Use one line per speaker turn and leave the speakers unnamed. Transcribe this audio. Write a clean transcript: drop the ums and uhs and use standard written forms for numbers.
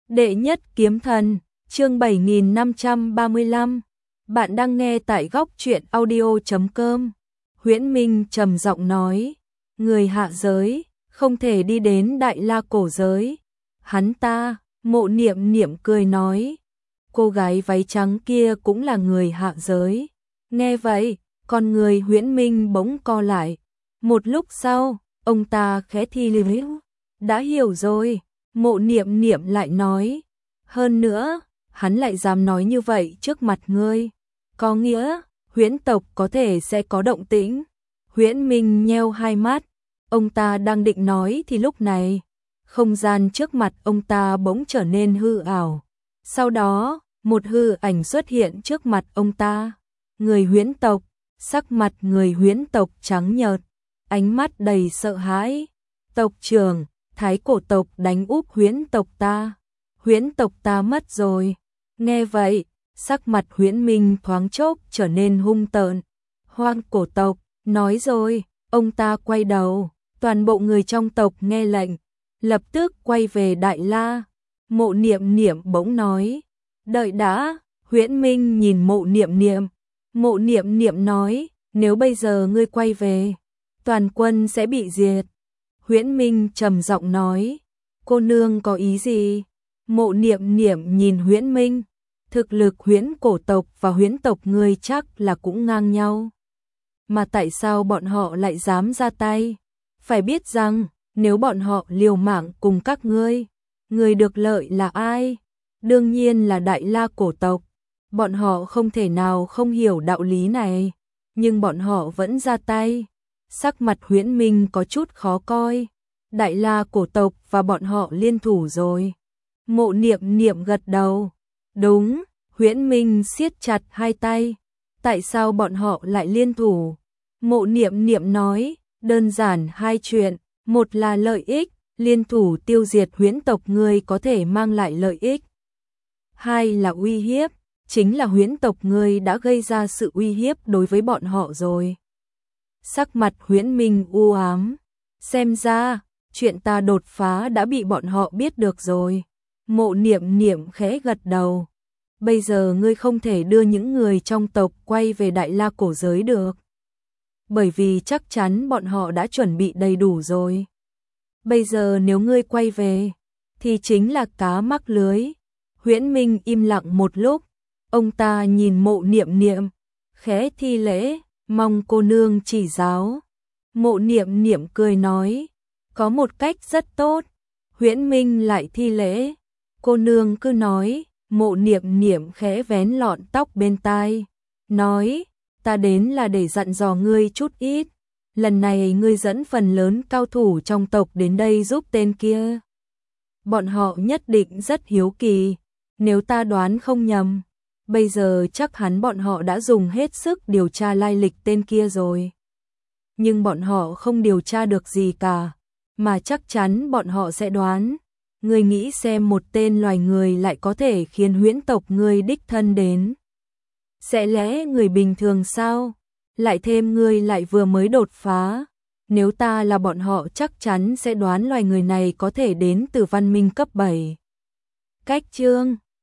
Đệ nhất kiếm thần, chương 7535. Bạn đang nghe tại góc truyện audio.com. Huyễn Minh trầm giọng nói, người hạ giới, không thể đi đến Đại La cổ giới. Hắn ta, Mộ Niệm Niệm cười nói, cô gái váy trắng kia cũng là người hạ giới. Nghe vậy, con người Huyễn Minh bỗng co lại. Một lúc sau, ông ta khẽ thi liễu, đã hiểu rồi. Mộ Niệm Niệm lại nói, hơn nữa, hắn lại dám nói như vậy trước mặt ngươi, có nghĩa, huyễn tộc có thể sẽ có động tĩnh. Huyễn Minh nheo hai mắt, ông ta đang định nói thì lúc này, không gian trước mặt ông ta bỗng trở nên hư ảo. Sau đó, một hư ảnh xuất hiện trước mặt ông ta, người huyễn tộc, sắc mặt người huyễn tộc trắng nhợt, ánh mắt đầy sợ hãi. Tộc trưởng, Thái cổ tộc đánh úp huyễn tộc ta mất rồi. Nghe vậy, sắc mặt Huyễn Minh thoáng chốc trở nên hung tợn. Hoang cổ tộc, nói rồi, ông ta quay đầu, toàn bộ người trong tộc nghe lệnh, lập tức quay về Đại La. Mộ Niệm Niệm bỗng nói, đợi đã. Huyễn Minh nhìn Mộ Niệm Niệm, Mộ Niệm Niệm nói, nếu bây giờ ngươi quay về, toàn quân sẽ bị diệt. Huyễn Minh trầm giọng nói, cô nương có ý gì? Mộ Niệm Niệm nhìn Huyễn Minh, thực lực huyễn cổ tộc và huyễn tộc ngươi chắc là cũng ngang nhau. Mà tại sao bọn họ lại dám ra tay? Phải biết rằng, nếu bọn họ liều mạng cùng các ngươi, người được lợi là ai? Đương nhiên là Đại La cổ tộc. Bọn họ không thể nào không hiểu đạo lý này, nhưng bọn họ vẫn ra tay. Sắc mặt Huyễn Minh có chút khó coi. Đại La cổ tộc và bọn họ liên thủ rồi. Mộ Niệm Niệm gật đầu. Đúng, Huyễn Minh siết chặt hai tay. Tại sao bọn họ lại liên thủ? Mộ Niệm Niệm nói, đơn giản hai chuyện. Một là lợi ích, liên thủ tiêu diệt huyễn tộc ngươi có thể mang lại lợi ích. Hai là uy hiếp, chính là huyễn tộc ngươi đã gây ra sự uy hiếp đối với bọn họ rồi. Sắc mặt Huyễn Minh u ám, xem ra, chuyện ta đột phá đã bị bọn họ biết được rồi. Mộ Niệm Niệm khẽ gật đầu. Bây giờ ngươi không thể đưa những người trong tộc quay về Đại La cổ giới được. Bởi vì chắc chắn bọn họ đã chuẩn bị đầy đủ rồi. Bây giờ nếu ngươi quay về, thì chính là cá mắc lưới. Huyễn Minh im lặng một lúc, ông ta nhìn Mộ Niệm Niệm, khẽ thi lễ, mong cô nương chỉ giáo. Mộ Niệm Niệm cười nói, có một cách rất tốt. Huyễn Minh lại thi lễ, cô nương cứ nói. Mộ Niệm Niệm khẽ vén lọn tóc bên tai, nói, ta đến là để dặn dò ngươi chút ít. Lần này ngươi dẫn phần lớn cao thủ trong tộc đến đây giúp tên kia. Bọn họ nhất định rất hiếu kỳ, nếu ta đoán không nhầm, bây giờ chắc hẳn bọn họ đã dùng hết sức điều tra lai lịch tên kia rồi. Nhưng bọn họ không điều tra được gì cả, mà chắc chắn bọn họ sẽ đoán. Ngươi nghĩ xem một tên loài người lại có thể khiến huyễn tộc ngươi đích thân đến. Sẽ lẽ người bình thường sao? Lại thêm ngươi lại vừa mới đột phá. Nếu ta là bọn họ chắc chắn sẽ đoán loài người này có thể đến từ văn minh cấp 7. Cách chương